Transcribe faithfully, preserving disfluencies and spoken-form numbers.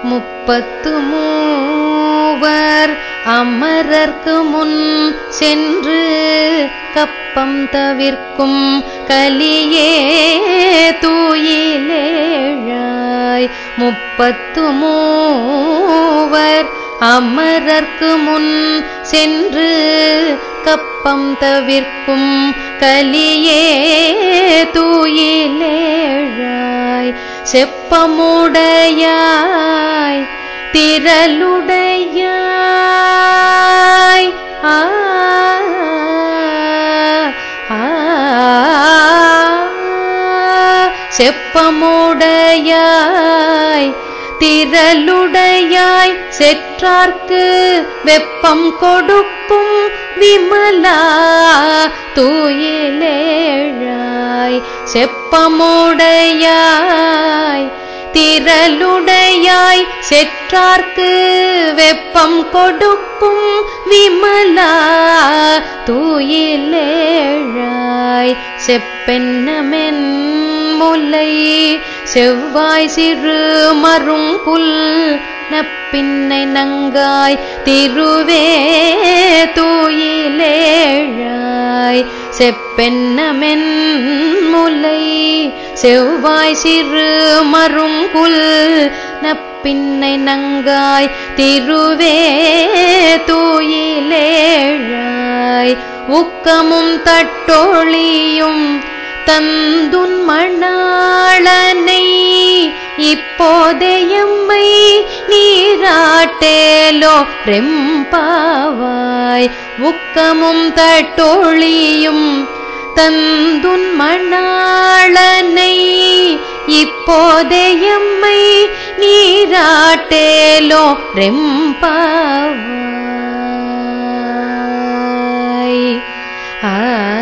முப்பத்து மூவர் அமரர்க்கு முன் சென்று கப்பம் தவிர்க்கும் கலியே தூயிலேழாய். முப்பத்து மூவர் அமரர்க்கு முன் சென்று கப்பம் தவிர்க்கும் கலியே தூயிலேழாய். செப்பமுடையாய் திரளுடையாய் ஆ செப்பமுடையாய் திரளுடையாய் செற்றார்க்கு வெப்பம் கொடுக்கும் விமலா தூயிலேழாய். செப்பமுடையாய் திரளுடையாய் செற்றார்க்கு வெப்பம் கொடுக்கும் விமலா தூயிலேழாய். செப்பென்னமென் முலை செவ்வாய் சிறு மருங்குல் நப்பின்னை நங்காய் திருவே தூயிலேழாய். செப்பென்னமென் முலை செவ்வாய் சிறு மருங்குல் நப்பின்னை நங்காய் திருவே தூயிலேழாய். உக்கமும் தட்டொழியும் தந்துன் மணாளனை இப்போதையம்மை நீராட்டேலோ ரெம்பாவாய். உக்கமும் தட்டொழியும் தந்துன் மணாளனை இப்போதையம்மை நீராட்டேலோ ரெம்பாவாய். ஆ